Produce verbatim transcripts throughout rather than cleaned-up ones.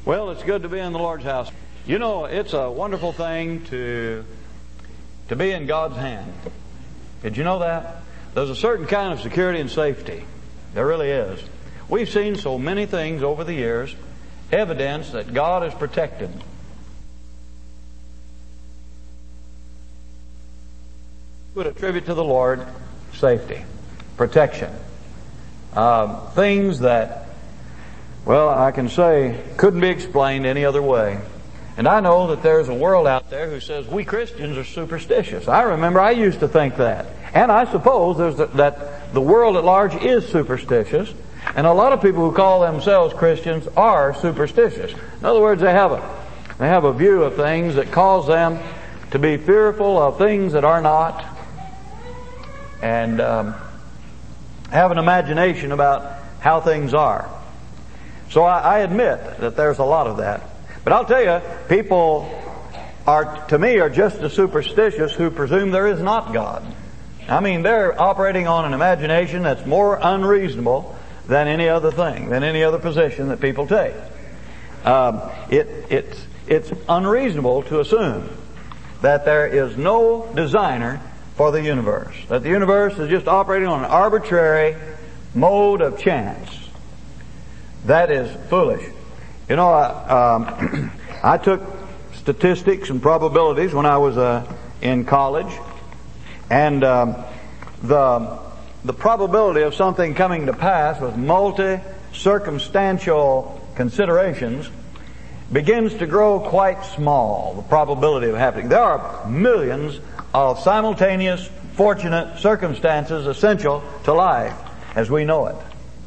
Well, it's good to be in the Lord's house. You know, it's a wonderful thing to to be in God's hand. Did you know that? There's a certain kind of security and safety. There really is. We've seen so many things over the years, evidence that God is protected. Would attribute to the Lord safety, protection, um, things that, well, I can say couldn't be explained any other way. And I know that there's a world out there who says we Christians are superstitious. I remember I used to think that. And I suppose there's the, that the world at large is superstitious. And a lot of people who call themselves Christians are superstitious. In other words, they have a, they have a view of things that cause them to be fearful of things that are not. And um, have an imagination about how things are. So I, I admit that there's a lot of that. But I'll tell you, people are, to me, are just as superstitious who presume there is not God. I mean, they're operating on an imagination that's more unreasonable than any other thing, than any other position that people take. Um, it, it's, it's unreasonable to assume that there is no designer for the universe, that the universe is just operating on an arbitrary mode of chance. That is foolish. You know, I, um, I took statistics and probabilities when I was uh, in college, and um, the the probability of something coming to pass with multi-circumstantial considerations begins to grow quite small, the probability of happening. There are millions of simultaneous, fortunate circumstances essential to life as we know it.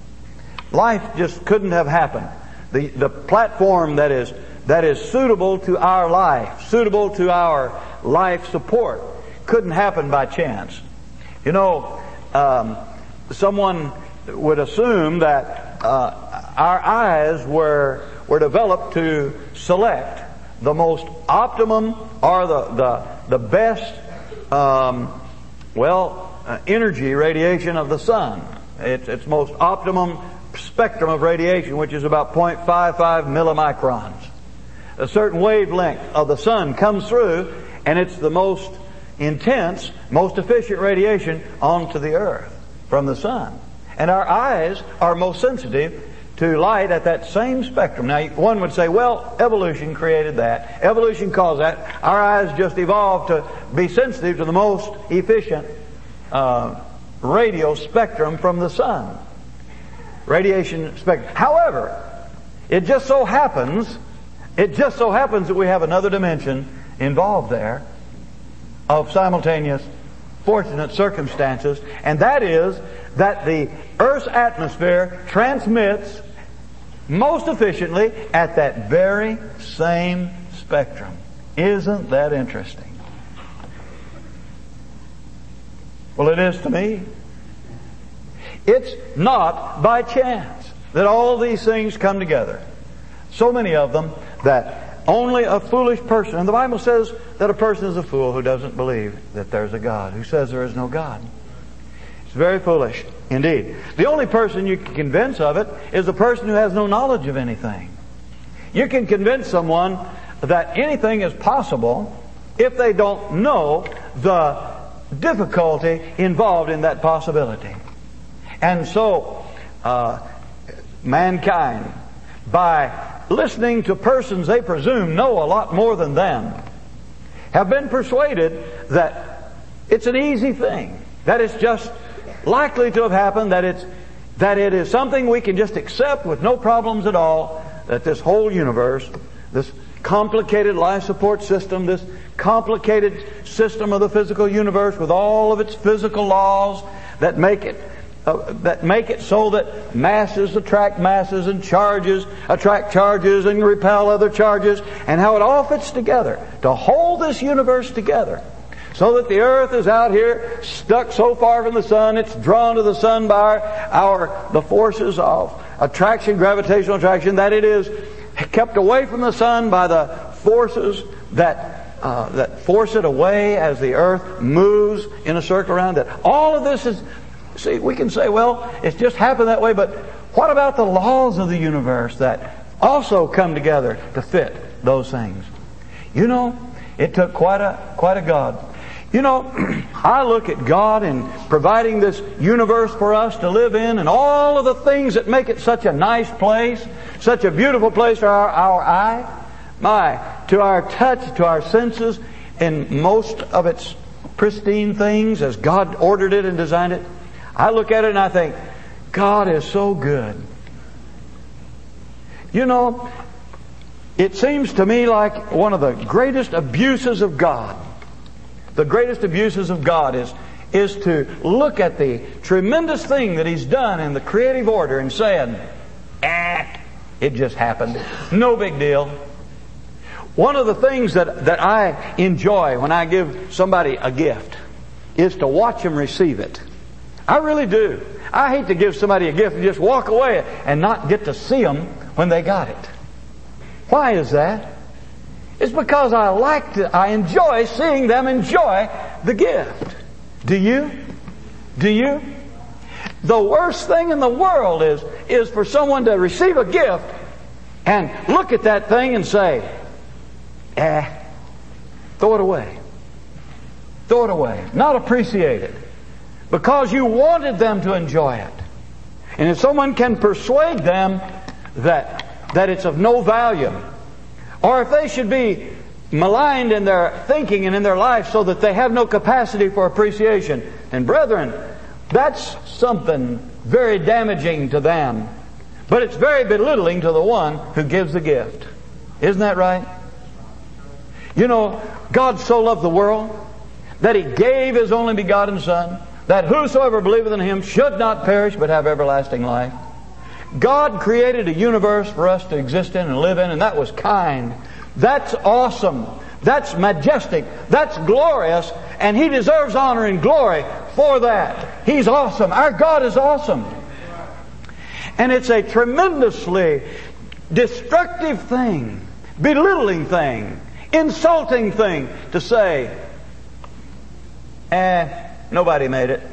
Life just couldn't have happened. The, the platform that is, that is suitable to our life, suitable to our life support, couldn't happen by chance. You know, um, someone would assume that uh, our eyes were, were developed to select the most optimum or the, the, the best, um, well, uh, energy radiation of the sun. It's its most optimum spectrum of radiation, which is about zero point five five millimicrons. A certain wavelength of the sun comes through, and it's the most intense, most efficient radiation onto the earth from the sun. And our eyes are most sensitive to light at that same spectrum. Now, one would say, well, evolution created that. Evolution caused that. Our eyes just evolved to be sensitive to the most efficient uh, radio spectrum from the sun. Radiation spectrum. However, it just so happens, it just so happens that we have another dimension involved there of simultaneous fortunate circumstances, and that is that the Earth's atmosphere transmits most efficiently at that very same spectrum. Isn't that interesting? Well, it is to me. It's not by chance that all these things come together. So many of them that only a foolish person, and the Bible says that a person is a fool who doesn't believe that there's a God, who says there is no God. It's very foolish indeed. The only person you can convince of it is a person who has no knowledge of anything. You can convince someone that anything is possible if they don't know the difficulty involved in that possibility. And so, uh, mankind, by listening to persons they presume know a lot more than them, have been persuaded that it's an easy thing, that it's just likely to have happened, that it's that it is something we can just accept with no problems at all, that this whole universe, this complicated life support system, this complicated system of the physical universe with all of its physical laws that make it Uh, that make it so that masses attract masses and charges attract charges and repel other charges, and how it all fits together to hold this universe together so that the earth is out here stuck so far from the sun, it's drawn to the sun by our, our the forces of attraction, gravitational attraction, that it is kept away from the sun by the forces that uh, that force it away as the earth moves in a circle around it. All of this is, see, we can say, well, it's just happened that way, but what about the laws of the universe that also come together to fit those things. You know, it took quite a quite a God. You know, I look at God in providing this universe for us to live in, and all of the things that make it such a nice place, such a beautiful place to our, our eye, my, to our touch, to our senses, in most of its pristine things as God ordered it and designed it. I look at it and I think, God is so good. You know, it seems to me like one of the greatest abuses of God, the greatest abuses of God is, is to look at the tremendous thing that He's done in the creative order and saying, ah, it just happened. No big deal. One of the things that, that I enjoy when I give somebody a gift is to watch them receive it. I really do. I hate to give somebody a gift and just walk away and not get to see them when they got it. Why is that? It's because I like to, I enjoy seeing them enjoy the gift. Do you? Do you? The worst thing in the world is, is for someone to receive a gift and look at that thing and say, eh, throw it away. Throw it away. Not appreciate it. Because you wanted them to enjoy it. And if someone can persuade them that, that it's of no value, or if they should be maligned in their thinking and in their life so that they have no capacity for appreciation, and brethren, that's something very damaging to them. But it's very belittling to the one who gives the gift. Isn't that right? You know, God so loved the world that He gave His only begotten Son, that whosoever believeth in Him should not perish but have everlasting life. God created a universe for us to exist in and live in, and that was kind. That's awesome. That's majestic. That's glorious. And He deserves honor and glory for that. He's awesome. Our God is awesome. And it's a tremendously destructive thing, belittling thing, insulting thing to say, eh, nobody made it.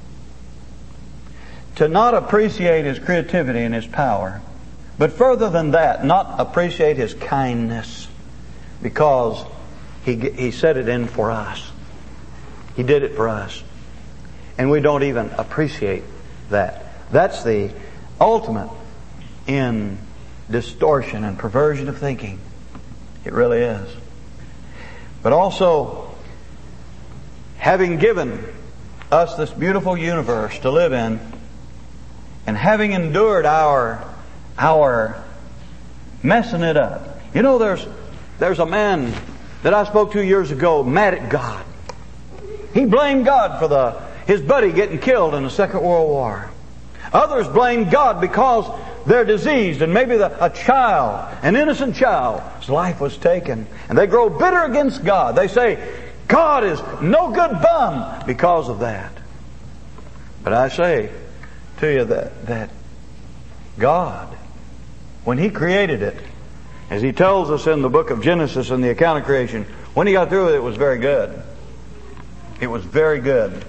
To not appreciate His creativity and His power. But further than that, not appreciate His kindness. Because He, He set it in for us. He did it for us. And we don't even appreciate that. That's the ultimate in distortion and perversion of thinking. It really is. But also, having given us this beautiful universe to live in, and having endured our our messing it up. You know, there's there's a man that I spoke to years ago mad at God. He blamed God for the his buddy getting killed in the Second World War. Others blamed God because they're diseased, and maybe the, a child, an innocent child's life was taken, and they grow bitter against God. They say, God is no good bum because of that. But I say to you that, that God, when He created it, as He tells us in the book of Genesis in the account of creation, when He got through with it, it was very good. It was very good.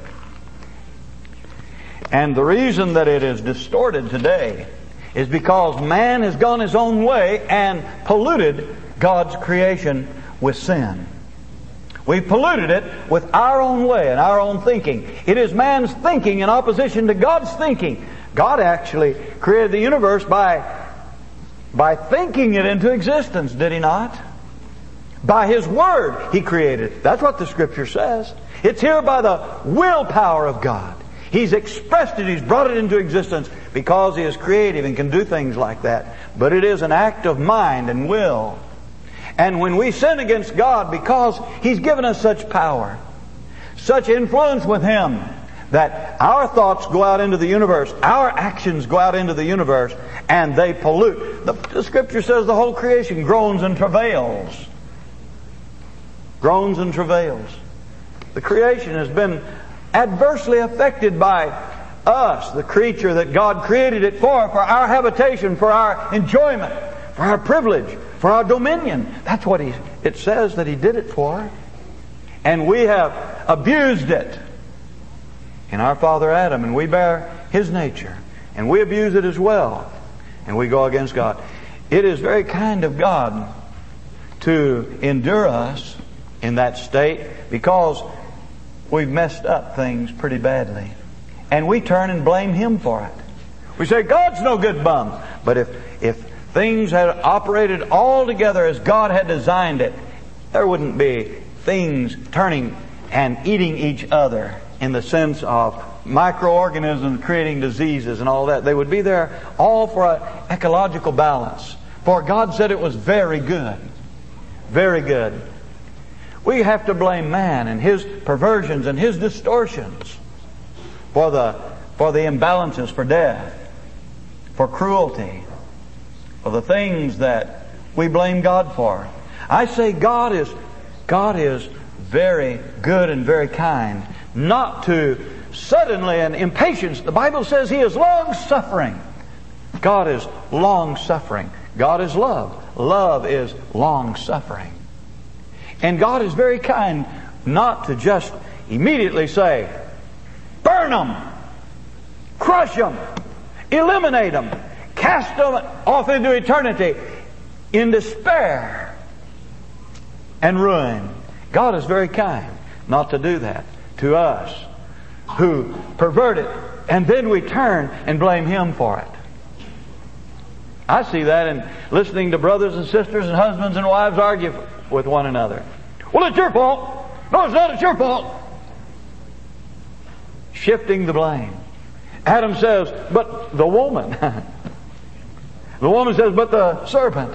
And the reason that it is distorted today is because man has gone his own way and polluted God's creation with sin. We've polluted it with our own way and our own thinking. It is man's thinking in opposition to God's thinking. God actually created the universe by, by thinking it into existence, did He not? By His Word He created it. That's what the Scripture says. It's here by the willpower of God. He's expressed it, He's brought it into existence because He is creative and can do things like that. But it is an act of mind and will. And when we sin against God, because He's given us such power, such influence with Him, that our thoughts go out into the universe, our actions go out into the universe, and they pollute. The, the Scripture says the whole creation groans and travails. Groans and travails. The creation has been adversely affected by us, the creature that God created it for, for our habitation, for our enjoyment, for our privilege, for our dominion. That's what he, it says that He did it for. And we have abused it in our father Adam, and we bear his nature. And we abuse it as well. And we go against God. It is very kind of God to endure us in that state because we've messed up things pretty badly. And we turn and blame Him for it. We say, God's no good bum. But if, if things had operated all together as God had designed it, there wouldn't be things turning and eating each other in the sense of microorganisms creating diseases and all that. They would be there all for an ecological balance. For God said it was very good. Very good. We have to blame man and his perversions and his distortions for the, for the imbalances, for death, for cruelty, for the things that we blame God for. I say God is, God is very good and very kind, not to suddenly and impatience. The Bible says He is long-suffering. God is long-suffering. God is love. Love is long-suffering. And God is very kind, not to just immediately say, burn them, crush them, eliminate them, cast them off into eternity in despair and ruin. God is very kind not to do that to us who pervert it, and then we turn and blame Him for it. I see that in listening to brothers and sisters and husbands and wives argue with one another. Well, it's your fault. No, it's not. It's your fault. Shifting the blame. Adam says, but the woman. The woman says, but the serpent.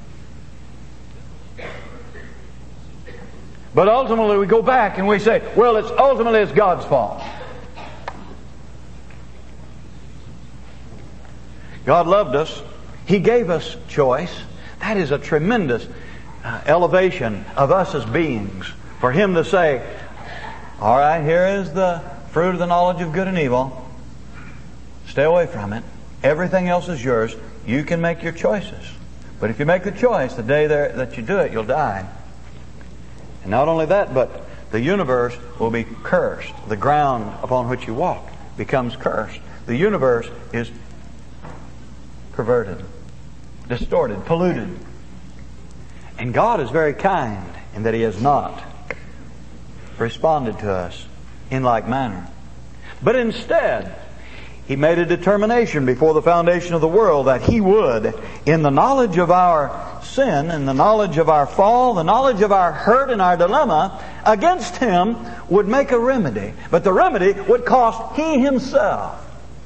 But ultimately we go back and we say, well, it's ultimately it's God's fault. God loved us. He gave us choice. That is a tremendous uh, elevation of us as beings. For Him to say, all right, here is the fruit of the knowledge of good and evil. Stay away from it. Everything else is yours. You can make your choices. But if you make the choice, the day there, that you do it, you'll die. And not only that, but the universe will be cursed. The ground upon which you walk becomes cursed. The universe is perverted, distorted, polluted. And God is very kind in that He has not responded to us in like manner. But instead, He made a determination before the foundation of the world that He would, in the knowledge of our sin and the knowledge of our fall, the knowledge of our hurt and our dilemma, against Him would make a remedy. But the remedy would cost He Himself.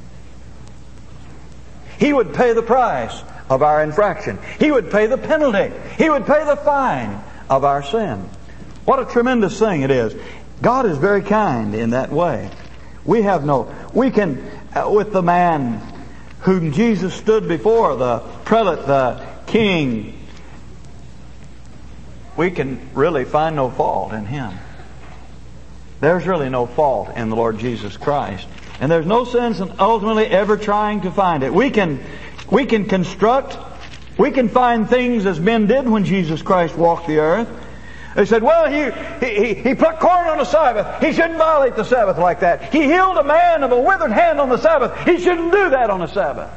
He would pay the price of our infraction. He would pay the penalty. He would pay the fine of our sin. What a tremendous thing it is. God is very kind in that way. We have no... We can, uh, with the man whom Jesus stood before, the prelate, the king, we can really find no fault in him. There's really no fault in the Lord Jesus Christ. And there's no sense in ultimately ever trying to find it. We can, we can construct, we can find things as men did when Jesus Christ walked the earth. They said, well, he, he, he put corn on the Sabbath. He shouldn't violate the Sabbath like that. He healed a man of a withered hand on the Sabbath. He shouldn't do that on the Sabbath.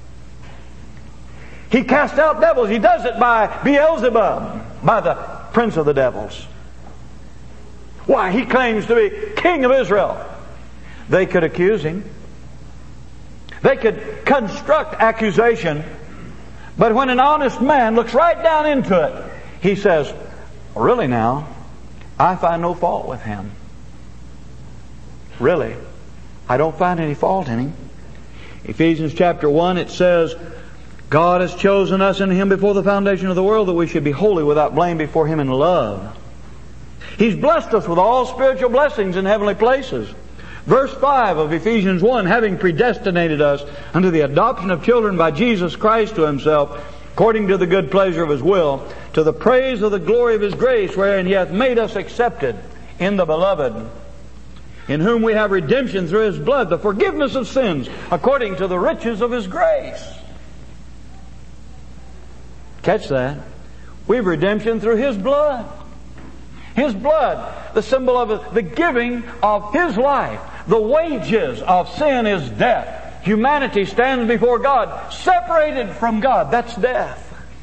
He cast out devils. He does it by Beelzebub, by the prince of the devils. Why, he claims to be king of Israel. They could accuse him. They could construct accusation. But when an honest man looks right down into it, he says, really now, I find no fault with him. Really, I don't find any fault in him. Ephesians chapter one, it says, God has chosen us in Him before the foundation of the world that we should be holy without blame before Him in love. He's blessed us with all spiritual blessings in heavenly places. Verse five of Ephesians one, having predestinated us unto the adoption of children by Jesus Christ to Himself, according to the good pleasure of His will, to the praise of the glory of His grace, wherein He hath made us accepted in the Beloved, in whom we have redemption through His blood, the forgiveness of sins, according to the riches of His grace. Catch that. We've redemption through His blood. His blood, the symbol of the giving of His life. The wages of sin is death. Humanity stands before God, separated from God. That's death.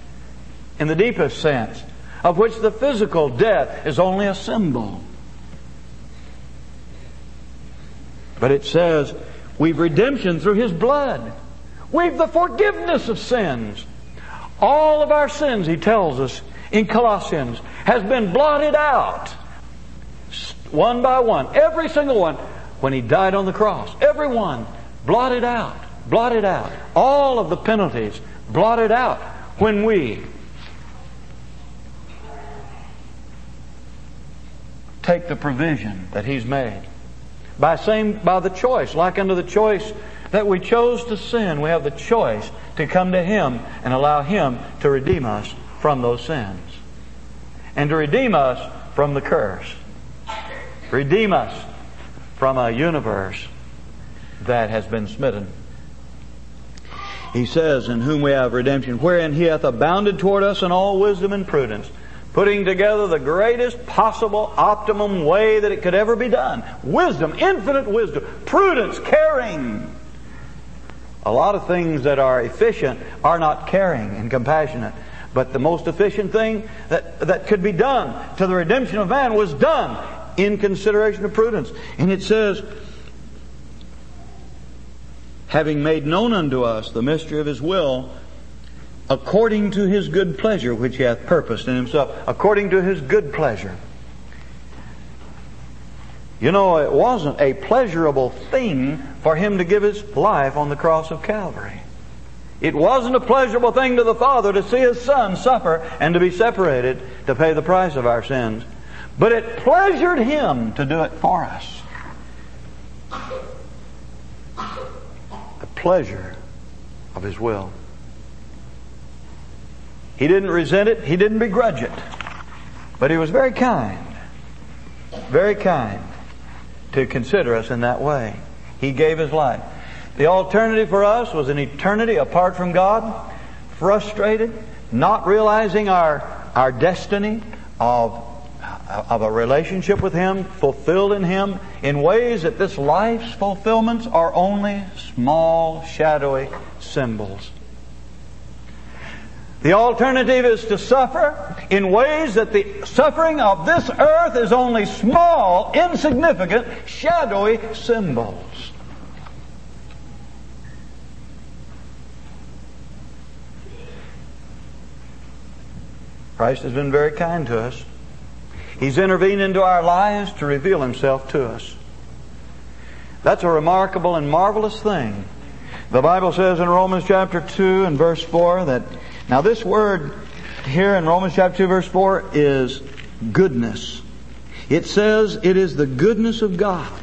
in the deepest sense, of which the physical death is only a symbol. But it says we've redemption through His blood. We've the forgiveness of sins. All of our sins, He tells us in Colossians, has been blotted out. One by one. Every single one. When He died on the cross. Every one. Blotted out. Blotted out. All of the penalties blotted out when we take the provision that He's made. By same, by the choice, like unto the choice that we chose to sin, we have the choice to come to Him and allow Him to redeem us from those sins. And to redeem us from the curse. Redeem us from a universe that has been smitten. He says, in whom we have redemption, wherein He hath abounded toward us in all wisdom and prudence, putting together the greatest possible optimum way that it could ever be done. Wisdom, infinite wisdom, prudence, caring. A lot of things that are efficient are not caring and compassionate. But the most efficient thing that, that could be done to the redemption of man was done in consideration of prudence. And it says, having made known unto us the mystery of His will, according to His good pleasure, which He hath purposed in Himself. According to His good pleasure. You know, it wasn't a pleasurable thing for Him to give His life on the cross of Calvary. It wasn't a pleasurable thing to the Father to see His Son suffer and to be separated to pay the price of our sins. But it pleasured Him to do it for us. The pleasure of His will. He didn't resent it. He didn't begrudge it. But He was very kind. Very kind to consider us in that way. He gave His life. The alternative for us was an eternity apart from God, frustrated, not realizing our, our destiny of, of a relationship with Him, fulfilled in Him, in ways that this life's fulfillments are only small, shadowy symbols. The alternative is to suffer in ways that the suffering of this earth is only small, insignificant, shadowy symbols. Christ has been very kind to us. He's intervened into our lives to reveal Himself to us. That's a remarkable and marvelous thing. The Bible says in Romans chapter two and verse four that, now this word here in Romans chapter two verse four is goodness. It says it is the goodness of God.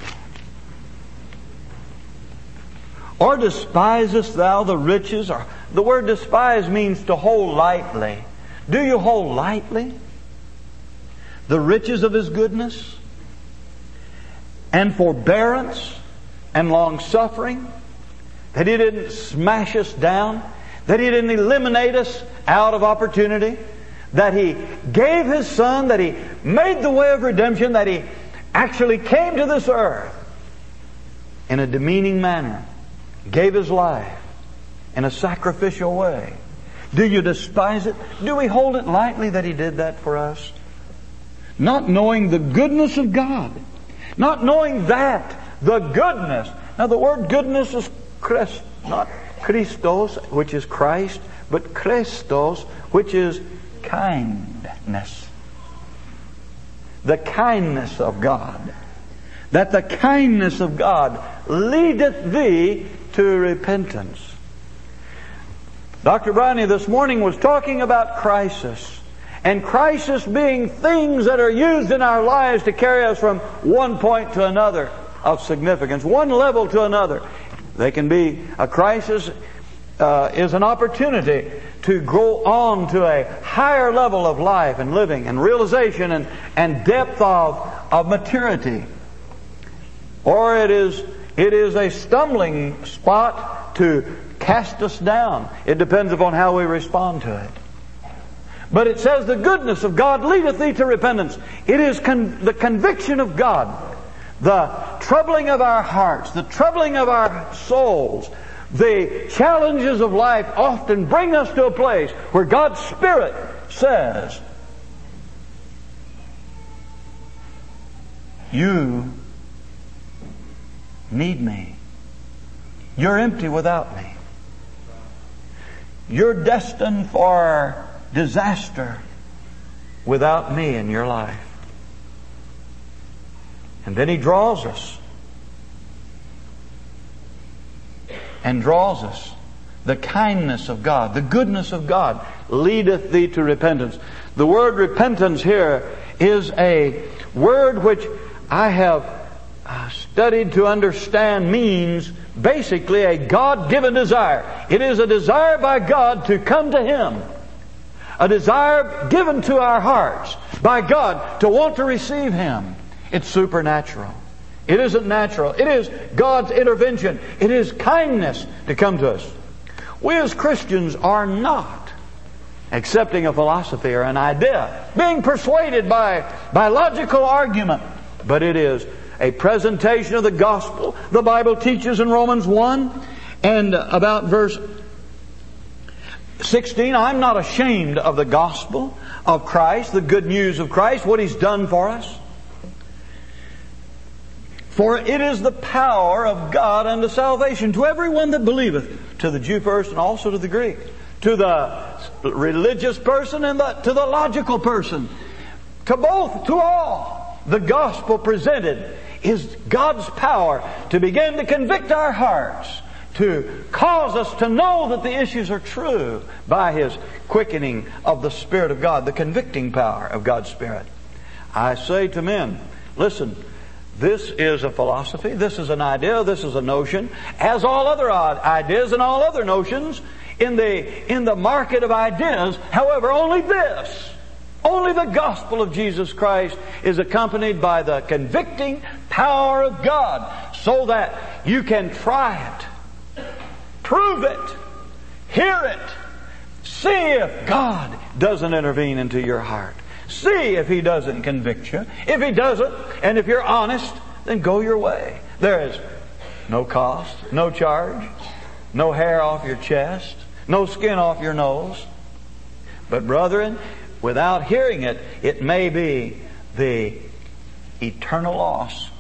Or despisest thou the riches? Or the word despise means to hold lightly. Do you hold lightly the riches of His goodness and forbearance and long suffering? That He didn't smash us down? That He didn't eliminate us out of opportunity? That He gave His Son? That He made the way of redemption? That He actually came to this earth in a demeaning manner? Gave His life in a sacrificial way? Do you despise it? Do we hold it lightly that He did that for us? Not knowing the goodness of God. Not knowing that, the goodness. Now the word goodness is Christ, not Christos, which is Christ, but Christos, which is kindness. The kindness of God. That the kindness of God leadeth thee to repentance. Doctor Briney this morning was talking about crisis. And crisis being things that are used in our lives to carry us from one point to another of significance, one level to another. They can be, a crisis uh, is an opportunity to go on to a higher level of life and living and realization and, and depth of, of maturity. Or it is, it is a stumbling spot to cast us down. It depends upon how we respond to it. But it says the goodness of God leadeth thee to repentance. It is con- the conviction of God, the troubling of our hearts, the troubling of our souls. The challenges of life often bring us to a place where God's Spirit says, you need me. You're empty without me. You're destined for disaster without me in your life. And then He draws us. And draws us. The kindness of God, the goodness of God, leadeth thee to repentance. The word repentance here is a word which I have studied to understand means basically a God-given desire. It is a desire by God to come to Him. A desire given to our hearts by God to want to receive Him. It's supernatural. It isn't natural. It is God's intervention. It is kindness to come to us. We as Christians are not accepting a philosophy or an idea, being persuaded by, by logical argument, but it is a presentation of the gospel. The Bible teaches in Romans one and about verse sixteen, I'm not ashamed of the gospel of Christ, the good news of Christ, what He's done for us. For it is the power of God unto salvation to everyone that believeth, to the Jew first and also to the Greek, to the religious person and the, to the logical person, to both, to all. The gospel presented is God's power to begin to convict our hearts, to cause us to know that the issues are true by His quickening of the Spirit of God, the convicting power of God's Spirit. I say to men, listen, this is a philosophy, this is an idea, this is a notion, as all other ideas and all other notions in the, in the market of ideas. However, only this, only the gospel of Jesus Christ is accompanied by the convicting power of God, so that you can try it, prove it, hear it, see if God doesn't intervene into your heart. See if He doesn't convict you. If He doesn't, and if you're honest, then go your way. There is no cost, no charge, no hair off your chest, no skin off your nose. But brethren, without hearing it, it may be the eternal loss.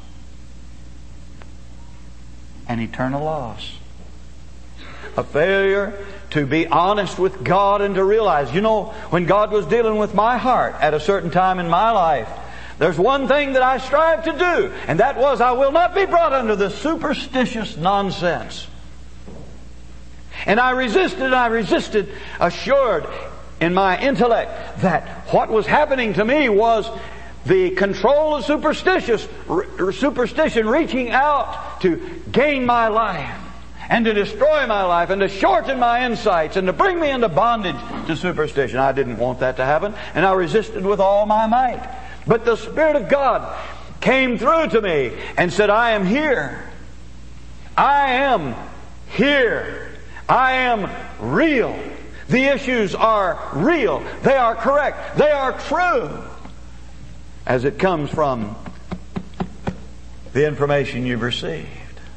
An eternal loss. A failure to be honest with God and to realize, you know, when God was dealing with my heart at a certain time in my life, there's one thing that I strive to do, and that was I will not be brought under the superstitious nonsense. And I resisted, and I resisted, assured in my intellect that what was happening to me was the control of superstitious, r- superstition reaching out to gain my life and to destroy my life and to shorten my insights and to bring me into bondage to superstition. I didn't want that to happen, and I resisted with all my might. But the Spirit of God came through to me and said, I am here. I am here. I am real. The issues are real. They are correct. They are true. As it comes from the information you've received.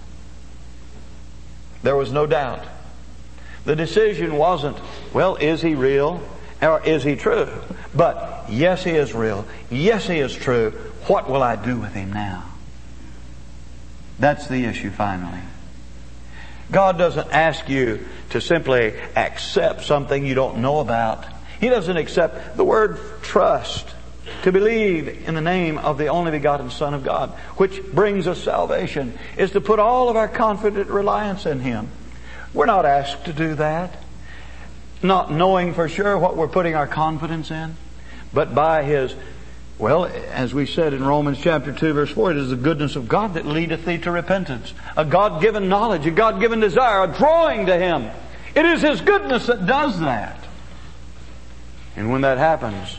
There was no doubt. The decision wasn't, well, is He real or is He true? But yes, He is real. Yes, He is true. What will I do with Him now? That's the issue finally. God doesn't ask you to simply accept something you don't know about. He doesn't accept the word trust, to believe in the name of the only begotten Son of God, which brings us salvation, is to put all of our confident reliance in Him. We're not asked to do that, not knowing for sure what we're putting our confidence in, but by His, well, as we said in Romans chapter two verse four, it is the goodness of God that leadeth thee to repentance. A God-given knowledge, a God-given desire, a drawing to Him. It is His goodness that does that. And when that happens,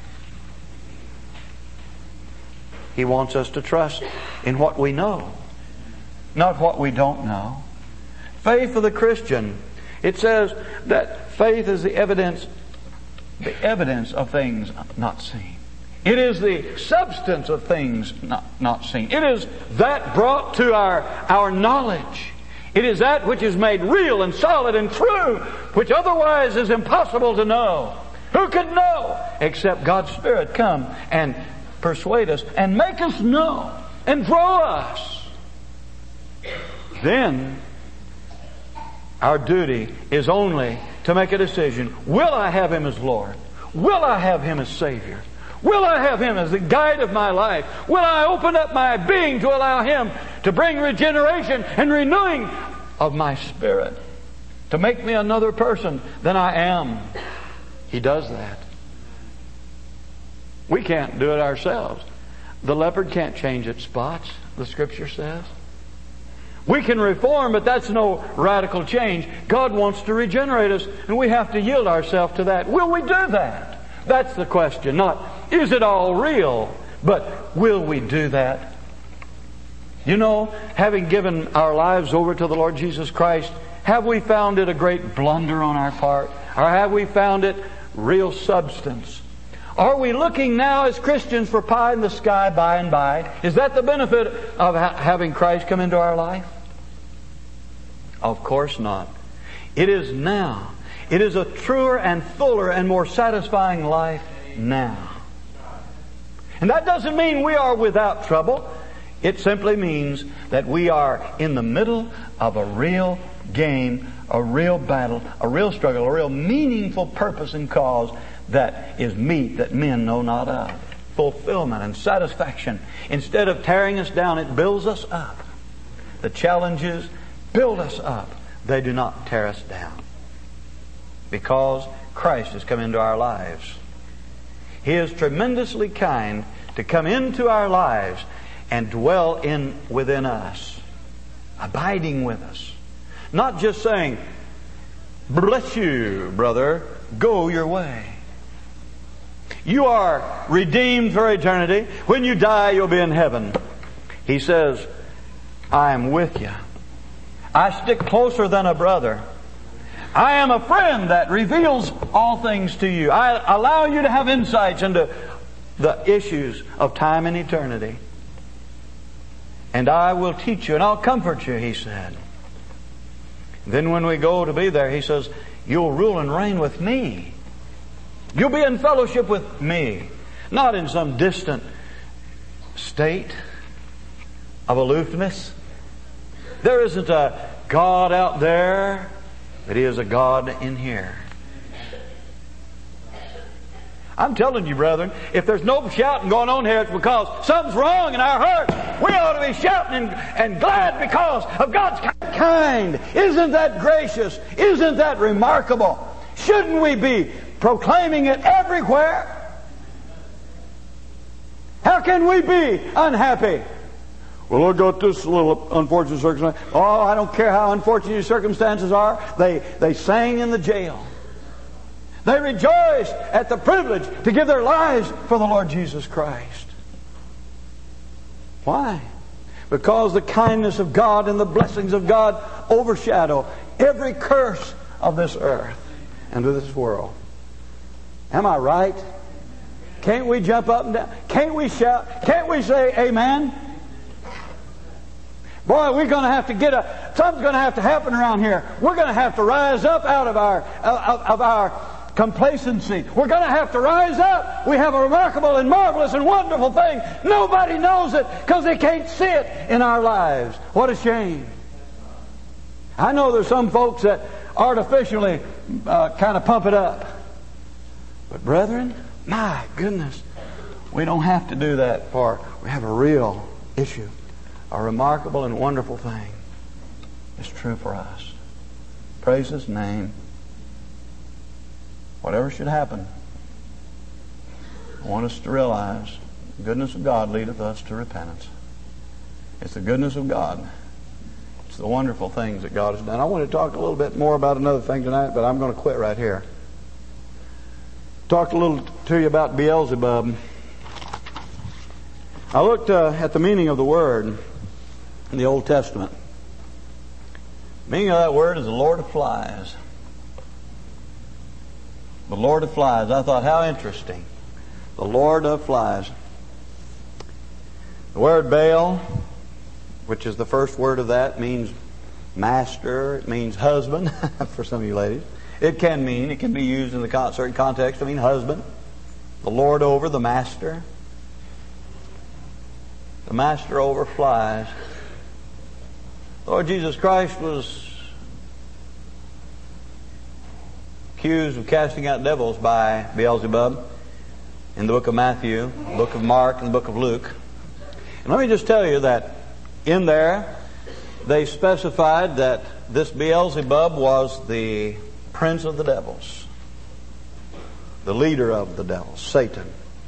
He wants us to trust in what we know, not what we don't know. Faith of the Christian, it says that faith is the evidence, the evidence of things not seen. It is the substance of things not, not seen. It is that brought to our, our knowledge. It is that which is made real and solid and true, which otherwise is impossible to know. Who could know except God's Spirit come and persuade us and make us know and grow us? Then our duty is only to make a decision. Will I have Him as Lord? Will I have Him as Savior? Will I have Him as the guide of my life? Will I open up my being to allow Him to bring regeneration and renewing of my spirit, to make me another person than I am? He does that. We can't do it ourselves. The leopard can't change its spots, the Scripture says. We can reform, but that's no radical change. God wants to regenerate us, and we have to yield ourselves to that. Will we do that? That's the question. Not, is it all real? But will we do that? You know, having given our lives over to the Lord Jesus Christ, have we found it a great blunder on our part? Or have we found it real substance? Are we looking now as Christians for pie in the sky by and by? Is that the benefit of ha- having Christ come into our life? Of course not. It is now. It is a truer and fuller and more satisfying life now. And that doesn't mean we are without trouble. It simply means that we are in the middle of a real game, a real battle, a real struggle, a real meaningful purpose and cause that is meat that men know not of. Fulfillment and satisfaction. Instead of tearing us down, it builds us up. The challenges build us up. They do not tear us down. Because Christ has come into our lives. He is tremendously kind to come into our lives and dwell in within us, abiding with us. Not just saying, bless you, brother, go your way. You are redeemed for eternity. When you die, you'll be in heaven. He says, I am with you. I stick closer than a brother. I am a friend that reveals all things to you. I allow you to have insights into the issues of time and eternity. And I will teach you and I'll comfort you, He said. Then when we go to be there, He says, you'll rule and reign with me. You'll be in fellowship with me. Not in some distant state of aloofness. There isn't a God out there, but He is a God in here. I'm telling you, brethren, if there's no shouting going on here, it's because something's wrong in our heart. We ought to be shouting and, and glad because of God's kind. Isn't that gracious? Isn't that remarkable? Shouldn't we be proclaiming it everywhere? How can we be unhappy? Well, I got this little unfortunate circumstance. Oh, I don't care how unfortunate your circumstances are. They, they sang in the jail. They rejoiced at the privilege to give their lives for the Lord Jesus Christ. Why? Because the kindness of God and the blessings of God overshadow every curse of this earth and of this world. Am I right? Can't we jump up and down? Can't we shout? Can't we say amen? Boy, we're going to have to get a, something's going to have to happen around here. We're going to have to rise up out of our, of, of our complacency. We're going to have to rise up. We have a remarkable and marvelous and wonderful thing. Nobody knows it because they can't see it in our lives. What a shame. I know there's some folks that artificially uh, kind of pump it up. But brethren, my goodness, we don't have to do that, for we have a real issue. A remarkable and wonderful thing is true for us. Praise His name. Whatever should happen, I want us to realize the goodness of God leadeth us to repentance. It's the goodness of God. It's the wonderful things that God has done. I want to talk a little bit more about another thing tonight, but I'm going to quit right here. Talked a little to you about Beelzebub. I looked uh, at the meaning of the word in the Old Testament. The meaning of that word is the Lord of Flies. The Lord of Flies. I thought, how interesting. The Lord of Flies. The word Baal, which is the first word of that, means master. It means husband, for some of you ladies. It can mean, it can be used in the con- certain context to mean husband, the lord over, the master. The master over flies. Lord Jesus Christ was accused of casting out devils by Beelzebub in the book of Matthew, the book of Mark, and the book of Luke. And let me just tell you that in there they specified that this Beelzebub was the prince of the devils, the leader of the devils, Satan.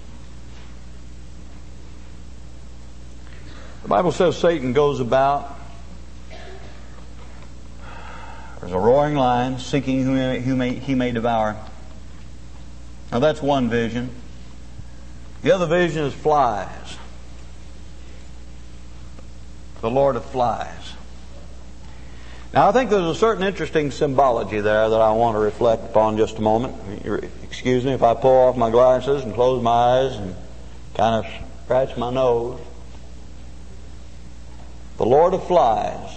The Bible says Satan goes about, there's a roaring lion, seeking whom he, who may, he may devour. Now that's one vision. The other vision is flies. The Lord of flies. Now I think there's a certain interesting symbology there that I want to reflect upon just a moment. Excuse me if I pull off my glasses and close my eyes and kind of scratch my nose. The Lord of flies.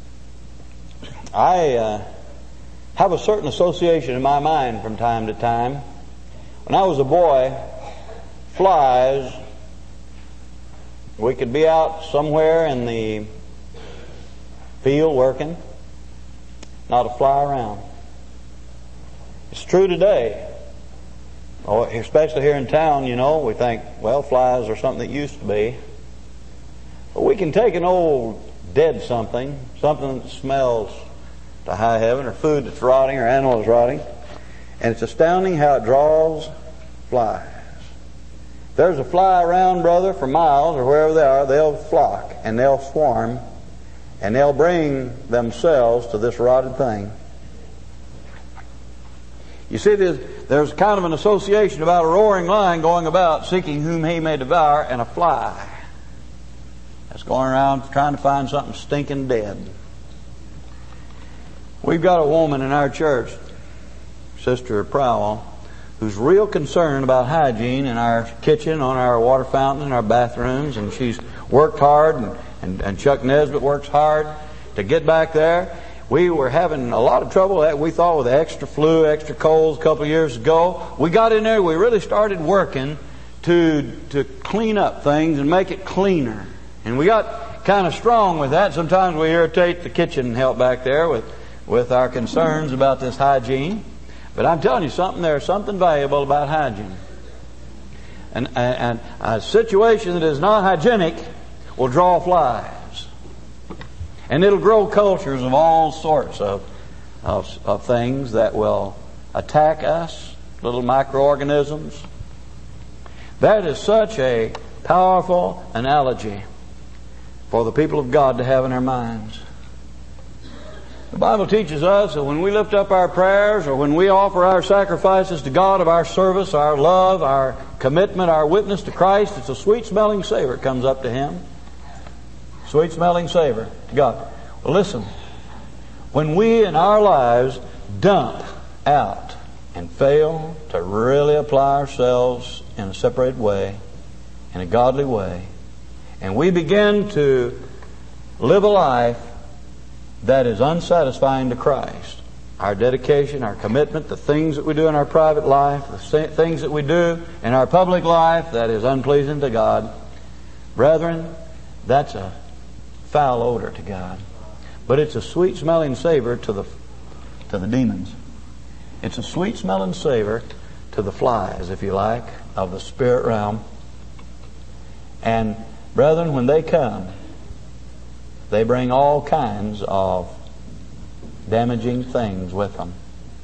I uh, have a certain association in my mind from time to time. When I was a boy, flies, we could be out somewhere in the field working, not a fly around. It's true today. Oh, especially here in town, you know, we think, well, flies are something that used to be. But we can take an old dead something, something that smells to high heaven, or food that's rotting, or animal that's rotting, and it's astounding how it draws flies. If there's a fly around, brother, for miles or wherever they are, they'll flock and they'll swarm and they'll bring themselves to this rotted thing. You see, there's, there's kind of an association about a roaring lion going about seeking whom he may devour, and a fly that's going around trying to find something stinking dead. We've got a woman in our church, Sister Prowell, who's real concerned about hygiene in our kitchen, on our water fountain, in our bathrooms, and she's worked hard, and, and, and Chuck Nesbitt works hard to get back there. We were having a lot of trouble, we thought, with extra flu, extra colds a couple of years ago. We got in there, we really started working to to clean up things and make it cleaner. And we got kind of strong with that. Sometimes we irritate the kitchen help back there with, with our concerns about this hygiene. But I'm telling you something, there's something valuable about hygiene. And, and, and a situation that is not hygienic will draw flies. And it'll grow cultures of all sorts of, of, of things that will attack us, little microorganisms. That is such a powerful analogy for the people of God to have in their minds. The Bible teaches us that when we lift up our prayers, or when we offer our sacrifices to God of our service, our love, our commitment, our witness to Christ, it's a sweet-smelling savor comes up to Him. Sweet-smelling savor to God. Well, listen. When we in our lives dump out and fail to really apply ourselves in a separated way, in a godly way, and we begin to live a life that is unsatisfying to Christ, our dedication, our commitment, the things that we do in our private life, the things that we do in our public life that is unpleasing to God, brethren, that's a foul odor to God. But it's a sweet-smelling savor to the to the demons. It's a sweet-smelling savor to the flies, if you like, of the spirit realm. And brethren, when they come, they bring all kinds of damaging things with them.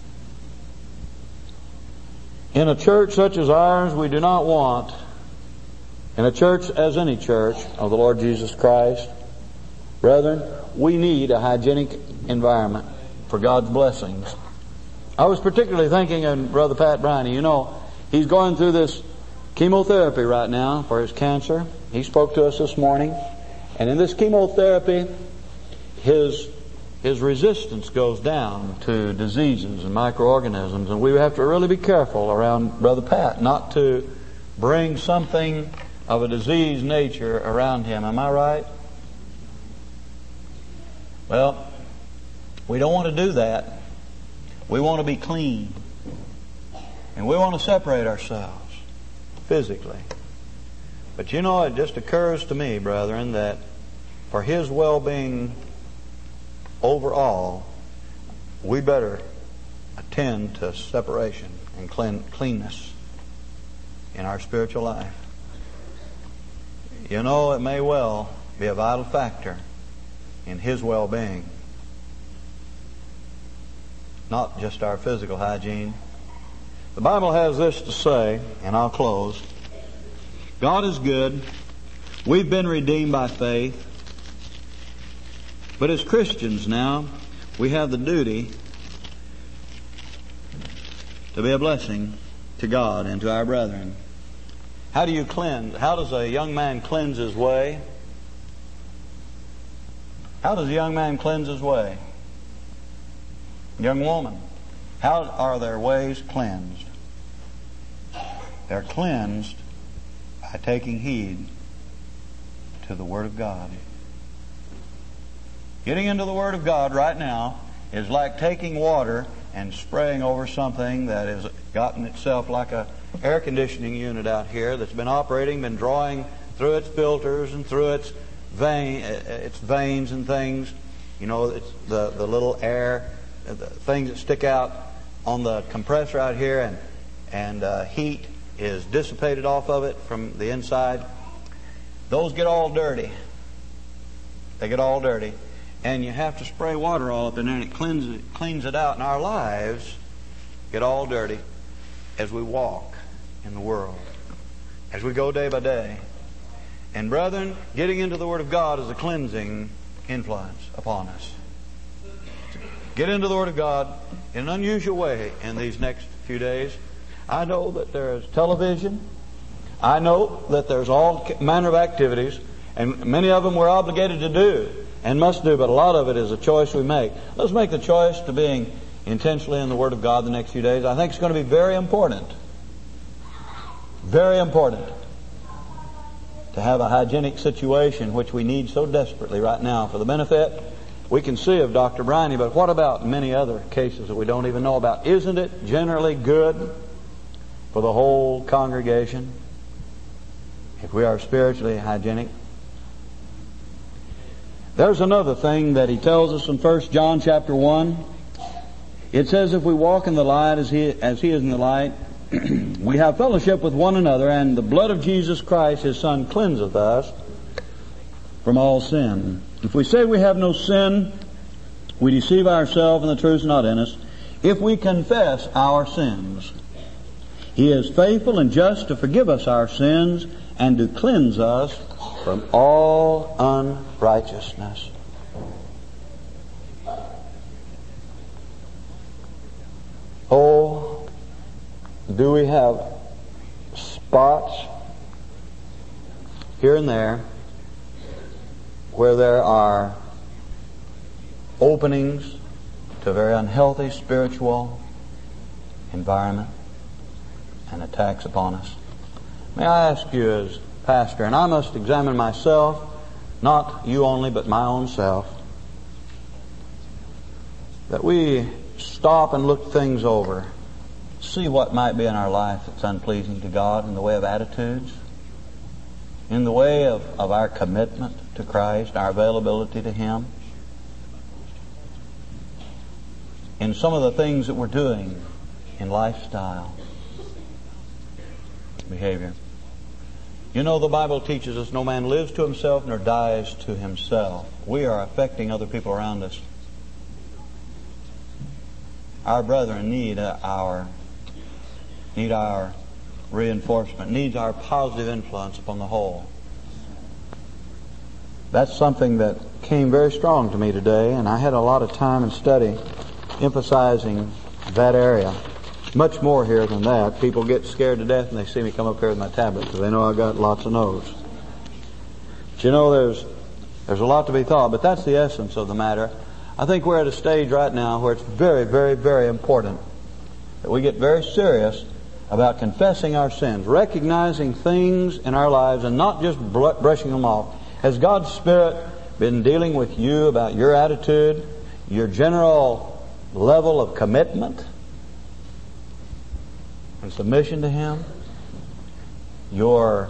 In a church such as ours, we do not want, in a church as any church of the Lord Jesus Christ, brethren, we need a hygienic environment for God's blessings. I was particularly thinking of Brother Pat Briney. You know, he's going through this chemotherapy right now for his cancer. He spoke to us this morning. And in this chemotherapy, his his resistance goes down to diseases and microorganisms. And we have to really be careful around Brother Pat not to bring something of a disease nature around him. Am I right? Well, we don't want to do that. We want to be clean. And we want to separate ourselves physically. But you know, it just occurs to me, brethren, that for His well-being overall, we better attend to separation and clean, cleanness in our spiritual life. You know, it may well be a vital factor in His well-being. Not just our physical hygiene. The Bible has this to say, and I'll close. God is good. We've been redeemed by faith. But as Christians now, we have the duty to be a blessing to God and to our brethren. How do you cleanse? How does a young man cleanse his way? How does a young man cleanse his way? Young woman, how are their ways cleansed? They're cleansed by taking heed to the Word of God. Getting into the Word of God right now is like taking water and spraying over something that has gotten itself like a air conditioning unit out here that's been operating, been drawing through its filters and through its vein, its veins and things. You know, it's the the little air, the things that stick out on the compressor out here, and and uh, heat is dissipated off of it from the inside. Those get all dirty. They get all dirty. And you have to spray water all up in there, and it cleans it, cleans it out. And our lives get all dirty as we walk in the world, as we go day by day. And brethren, getting into the Word of God is a cleansing influence upon us. Get into the Word of God in an unusual way in these next few days. I know that there's television. I know that there's all manner of activities, and many of them we're obligated to do and must do, but a lot of it is a choice we make. Let's make the choice to being intentionally in the Word of God the next few days. I think it's going to be very important, very important to have a hygienic situation, which we need so desperately right now for the benefit we can see of Doctor Briney. But what about many other cases that we don't even know about? Isn't it generally good for the whole congregation if we are spiritually hygienic? There's another thing that he tells us in First John chapter one. It says, if we walk in the light as he, as he is in the light, we have fellowship with one another, and the blood of Jesus Christ, His Son, cleanseth us from all sin. If we say we have no sin, we deceive ourselves, and the truth is not in us. If we confess our sins, He is faithful and just to forgive us our sins and to cleanse us from all unrighteousness. Oh, do we have spots here and there where there are openings to a very unhealthy spiritual environment and attacks upon us? May I ask you as pastor, and I must examine myself, not you only, but my own self, that we stop and look things over, see what might be in our life that's unpleasing to God in the way of attitudes, in the way of, of our commitment to Christ, our availability to Him, in some of the things that we're doing in lifestyle, behavior. You know, the Bible teaches us no man lives to himself nor dies to himself. We are affecting other people around us. Our brethren need our need our reinforcement, needs our positive influence upon the whole. That's something that came very strong to me today, and I had a lot of time and study emphasizing that area. Much more here than that. People get scared to death when they see me come up here with my tablet because they know I got lots of notes. But you know, there's there's a lot to be thought, but that's the essence of the matter. I think we're at a stage right now where it's very, very, very important that we get very serious about confessing our sins, recognizing things in our lives and not just brushing them off. Has God's Spirit been dealing with you about your attitude, your general level of commitment and submission to Him, your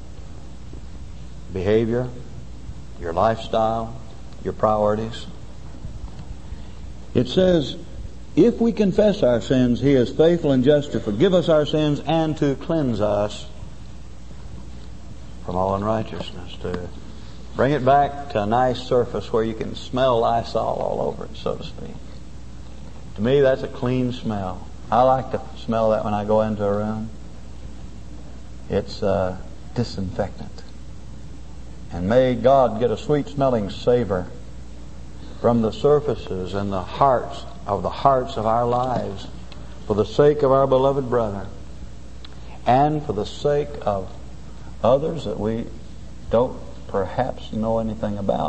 behavior, your lifestyle, your priorities. It says, if we confess our sins, He is faithful and just to forgive us our sins and to cleanse us from all unrighteousness, to bring it back to a nice surface where you can smell Lysol all over it, so to speak. To me, that's a clean smell. I like to smell that when I go into a room. It's uh, disinfectant. And may God get a sweet-smelling savor from the surfaces and the hearts of the hearts of our lives for the sake of our beloved brother and for the sake of others that we don't perhaps know anything about.